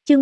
Chương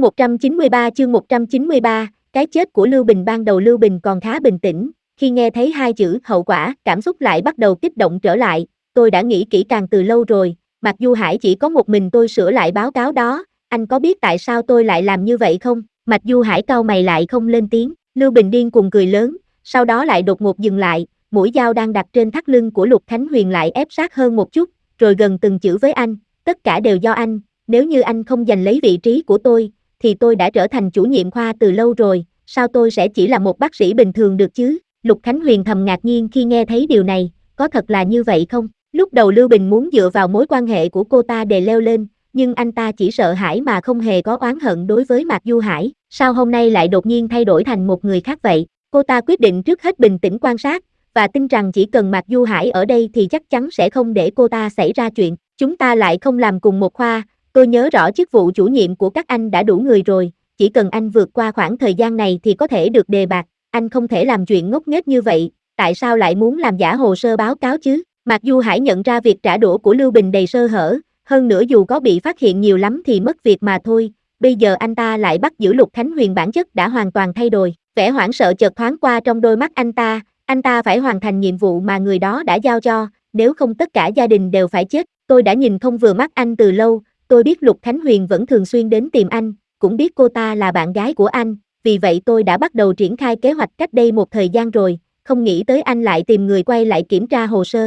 193, cái chết của Lưu Bình. Ban đầu Lưu Bình còn khá bình tĩnh, khi nghe thấy hai chữ hậu quả, cảm xúc lại bắt đầu kích động trở lại. Tôi đã nghĩ kỹ càng từ lâu rồi, mặc dù Hải chỉ có một mình tôi sửa lại báo cáo đó, anh có biết tại sao tôi lại làm như vậy không? Mặc dù Hải cau mày lại không lên tiếng. Lưu Bình điên cuồng cười lớn, sau đó lại đột ngột dừng lại, mũi dao đang đặt trên thắt lưng của Lục Khánh Huyền lại ép sát hơn một chút, rồi gần từng chữ với anh, tất cả đều do anh, nếu như anh không giành lấy vị trí của tôi, thì tôi đã trở thành chủ nhiệm khoa từ lâu rồi, sao tôi sẽ chỉ là một bác sĩ bình thường được chứ? Lục Khánh Huyền thầm ngạc nhiên khi nghe thấy điều này, có thật là như vậy không? Lúc đầu Lưu Bình muốn dựa vào mối quan hệ của cô ta để leo lên, nhưng anh ta chỉ sợ hãi mà không hề có oán hận đối với Mạc Du Hải, sao hôm nay lại đột nhiên thay đổi thành một người khác vậy? Cô ta quyết định trước hết bình tĩnh quan sát, và tin rằng chỉ cần Mạc Du Hải ở đây thì chắc chắn sẽ không để cô ta xảy ra chuyện. Chúng ta lại không làm cùng một khoa, tôi nhớ rõ chức vụ chủ nhiệm của các anh đã đủ người rồi, chỉ cần anh vượt qua khoảng thời gian này thì có thể được đề bạt, anh không thể làm chuyện ngốc nghếch như vậy, tại sao lại muốn làm giả hồ sơ báo cáo chứ? Mạc Du Hải nhận ra việc trả đũa của Lưu Bình đầy sơ hở, hơn nữa dù có bị phát hiện nhiều lắm thì mất việc mà thôi, bây giờ anh ta lại bắt giữ Lục Khánh Huyền, bản chất đã hoàn toàn thay đổi, vẻ hoảng sợ chợt thoáng qua trong đôi mắt anh ta phải hoàn thành nhiệm vụ mà người đó đã giao cho, nếu không tất cả gia đình đều phải chết. Tôi đã nhìn không vừa mắt anh từ lâu, tôi biết Lục Khánh Huyền vẫn thường xuyên đến tìm anh, cũng biết cô ta là bạn gái của anh, vì vậy tôi đã bắt đầu triển khai kế hoạch cách đây một thời gian rồi, không nghĩ tới anh lại tìm người quay lại kiểm tra hồ sơ.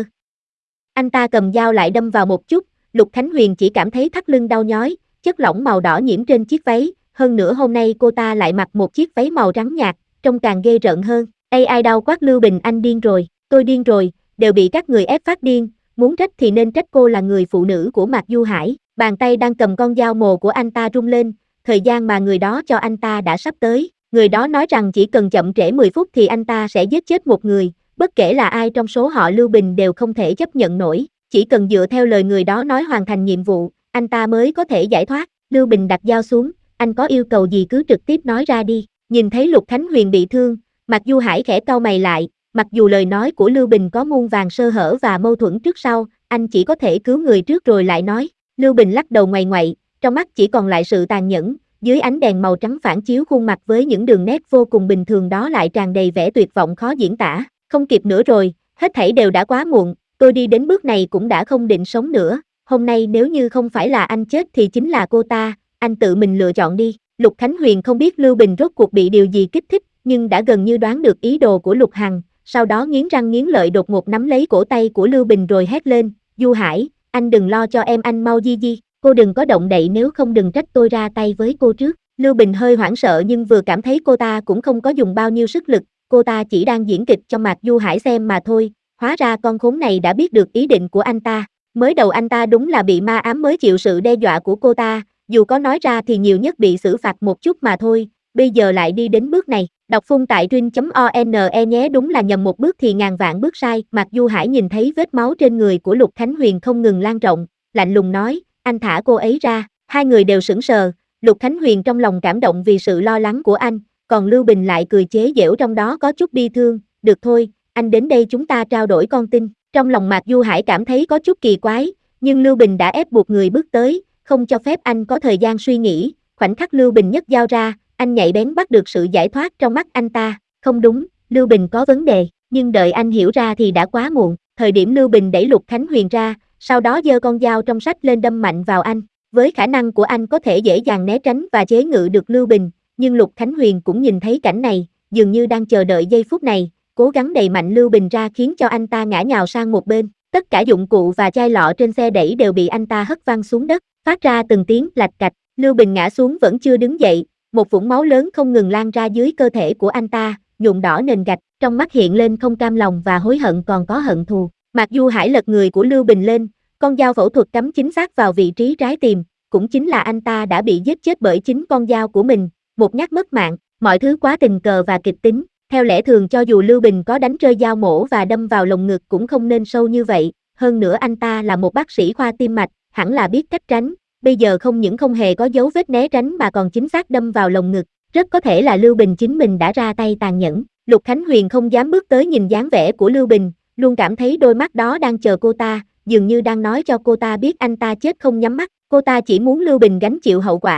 Anh ta cầm dao lại đâm vào một chút, Lục Khánh Huyền chỉ cảm thấy thắt lưng đau nhói, chất lỏng màu đỏ nhiễm trên chiếc váy, hơn nữa hôm nay cô ta lại mặc một chiếc váy màu trắng nhạt, trông càng ghê rợn hơn. Ai đau quát Lưu Bình, anh điên rồi, tôi điên rồi, đều bị các người ép phát điên, muốn trách thì nên trách cô là người phụ nữ của Mạc Du Hải. Bàn tay đang cầm con dao mồ của anh ta rung lên, thời gian mà người đó cho anh ta đã sắp tới, người đó nói rằng chỉ cần chậm trễ 10 phút thì anh ta sẽ giết chết một người, bất kể là ai trong số họ Lưu Bình đều không thể chấp nhận nổi, chỉ cần dựa theo lời người đó nói hoàn thành nhiệm vụ, anh ta mới có thể giải thoát. Lưu Bình đặt dao xuống, anh có yêu cầu gì cứ trực tiếp nói ra đi. Nhìn thấy Lục Khánh Huyền bị thương, Mạc Du Hải khẽ cau mày lại, mặc dù lời nói của Lưu Bình có muôn vàn sơ hở và mâu thuẫn trước sau, anh chỉ có thể cứu người trước rồi lại nói. Lưu Bình lắc đầu ngoằn ngoậy, trong mắt chỉ còn lại sự tàn nhẫn, dưới ánh đèn màu trắng phản chiếu khuôn mặt với những đường nét vô cùng bình thường đó lại tràn đầy vẻ tuyệt vọng khó diễn tả. Không kịp nữa rồi, hết thảy đều đã quá muộn, tôi đi đến bước này cũng đã không định sống nữa, hôm nay nếu như không phải là anh chết thì chính là cô ta, anh tự mình lựa chọn đi. Lục Khánh Huyền không biết Lưu Bình rốt cuộc bị điều gì kích thích, nhưng đã gần như đoán được ý đồ của Lục Hằng, sau đó nghiến răng nghiến lợi đột ngột nắm lấy cổ tay của Lưu Bình rồi hét lên, Du Hải, anh đừng lo cho em, anh mau di, cô đừng có động đậy, nếu không đừng trách tôi ra tay với cô trước. Lưu Bình hơi hoảng sợ nhưng vừa cảm thấy cô ta cũng không có dùng bao nhiêu sức lực, cô ta chỉ đang diễn kịch cho Mạc Du Hải xem mà thôi, hóa ra con khốn này đã biết được ý định của anh ta. Mới đầu anh ta đúng là bị ma ám mới chịu sự đe dọa của cô ta, dù có nói ra thì nhiều nhất bị xử phạt một chút mà thôi, bây giờ lại đi đến bước này. Đọc phun tại truyện.one nhé, đúng là nhầm một bước thì ngàn vạn bước sai. Mạc Du Hải nhìn thấy vết máu trên người của Lục Khánh Huyền không ngừng lan rộng, lạnh lùng nói, anh thả cô ấy ra. Hai người đều sững sờ, Lục Khánh Huyền trong lòng cảm động vì sự lo lắng của anh, còn Lưu Bình lại cười chế giễu trong đó có chút bi thương, được thôi, anh đến đây chúng ta trao đổi con tin. Trong lòng Mạc Du Hải cảm thấy có chút kỳ quái, nhưng Lưu Bình đã ép buộc người bước tới, không cho phép anh có thời gian suy nghĩ, khoảnh khắc Lưu Bình nhấc dao ra, anh nhạy bén bắt được sự giải thoát trong mắt anh ta, không đúng, Lưu Bình có vấn đề, nhưng đợi anh hiểu ra thì đã quá muộn. Thời điểm Lưu Bình đẩy Lục Khánh Huyền ra, sau đó giơ con dao trong sách lên đâm mạnh vào anh, với khả năng của anh có thể dễ dàng né tránh và chế ngự được Lưu Bình, nhưng Lục Khánh Huyền cũng nhìn thấy cảnh này, dường như đang chờ đợi giây phút này, cố gắng đẩy mạnh Lưu Bình ra khiến cho anh ta ngã nhào sang một bên, tất cả dụng cụ và chai lọ trên xe đẩy đều bị anh ta hất văng xuống đất, phát ra từng tiếng lạch cạch. Lưu Bình ngã xuống vẫn chưa đứng dậy, một vũng máu lớn không ngừng lan ra dưới cơ thể của anh ta, nhuộm đỏ nền gạch, trong mắt hiện lên không cam lòng và hối hận còn có hận thù. Mạc Du Hải lật người của Lưu Bình lên, con dao phẫu thuật cắm chính xác vào vị trí trái tim, cũng chính là anh ta đã bị giết chết bởi chính con dao của mình, một nhát mất mạng, mọi thứ quá tình cờ và kịch tính. Theo lẽ thường cho dù Lưu Bình có đánh rơi dao mổ và đâm vào lồng ngực cũng không nên sâu như vậy, hơn nữa anh ta là một bác sĩ khoa tim mạch, hẳn là biết cách tránh, bây giờ không những không hề có dấu vết né tránh mà còn chính xác đâm vào lồng ngực, rất có thể là Lưu Bình chính mình đã ra tay tàn nhẫn. Lục Khánh Huyền không dám bước tới nhìn dáng vẻ của Lưu Bình, luôn cảm thấy đôi mắt đó đang chờ cô ta, dường như đang nói cho cô ta biết anh ta chết không nhắm mắt, cô ta chỉ muốn Lưu Bình gánh chịu hậu quả,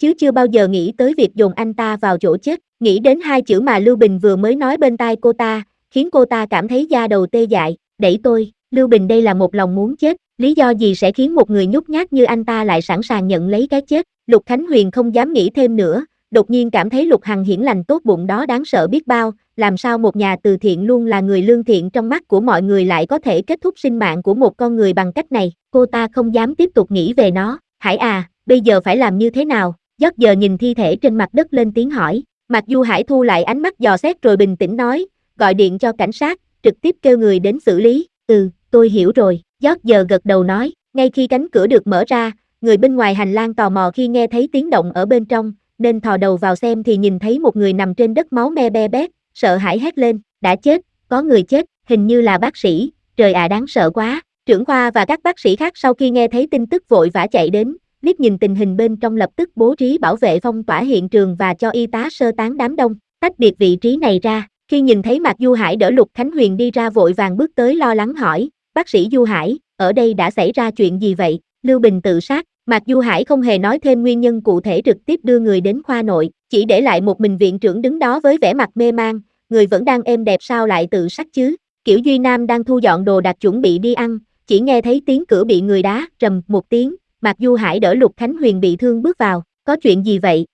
chứ chưa bao giờ nghĩ tới việc dồn anh ta vào chỗ chết. Nghĩ đến hai chữ mà Lưu Bình vừa mới nói bên tai cô ta, khiến cô ta cảm thấy da đầu tê dại. Đẩy tôi, Lưu Bình đây là một lòng muốn chết, lý do gì sẽ khiến một người nhút nhát như anh ta lại sẵn sàng nhận lấy cái chết? Lục Khánh Huyền không dám nghĩ thêm nữa, đột nhiên cảm thấy Lục Hằng hiển lành tốt bụng đó đáng sợ biết bao, làm sao một nhà từ thiện luôn là người lương thiện trong mắt của mọi người lại có thể kết thúc sinh mạng của một con người bằng cách này? Cô ta không dám tiếp tục nghĩ về nó. Hải à, bây giờ phải làm như thế nào? Giót giờ nhìn thi thể trên mặt đất lên tiếng hỏi. Mạc Du Hải thu lại ánh mắt dò xét rồi bình tĩnh nói, gọi điện cho cảnh sát, trực tiếp kêu người đến xử lý. Tôi hiểu rồi. Giót giờ gật đầu nói, ngay khi cánh cửa được mở ra, người bên ngoài hành lang tò mò khi nghe thấy tiếng động ở bên trong, nên thò đầu vào xem thì nhìn thấy một người nằm trên đất máu me be bét, sợ hãi hét lên, đã chết, có người chết, hình như là bác sĩ, trời ạ đáng sợ quá. Trưởng khoa và các bác sĩ khác sau khi nghe thấy tin tức vội vã chạy đến, liếc nhìn tình hình bên trong lập tức bố trí bảo vệ phong tỏa hiện trường và cho y tá sơ tán đám đông, tách biệt vị trí này ra. Khi nhìn thấy Mạc Du Hải đỡ Lục Khánh Huyền đi ra vội vàng bước tới lo lắng hỏi, bác sĩ Du Hải, ở đây đã xảy ra chuyện gì vậy? Lưu Bình tự sát. Mạc Du Hải không hề nói thêm nguyên nhân cụ thể trực tiếp đưa người đến khoa nội, chỉ để lại một mình viện trưởng đứng đó với vẻ mặt mê man, người vẫn đang êm đẹp sao lại tự sát chứ? Kiểu Duy Nam đang thu dọn đồ đạc chuẩn bị đi ăn, chỉ nghe thấy tiếng cửa bị người đá, rầm một tiếng, Mạc Du Hải đỡ Lục Khánh Huyền bị thương bước vào, có chuyện gì vậy?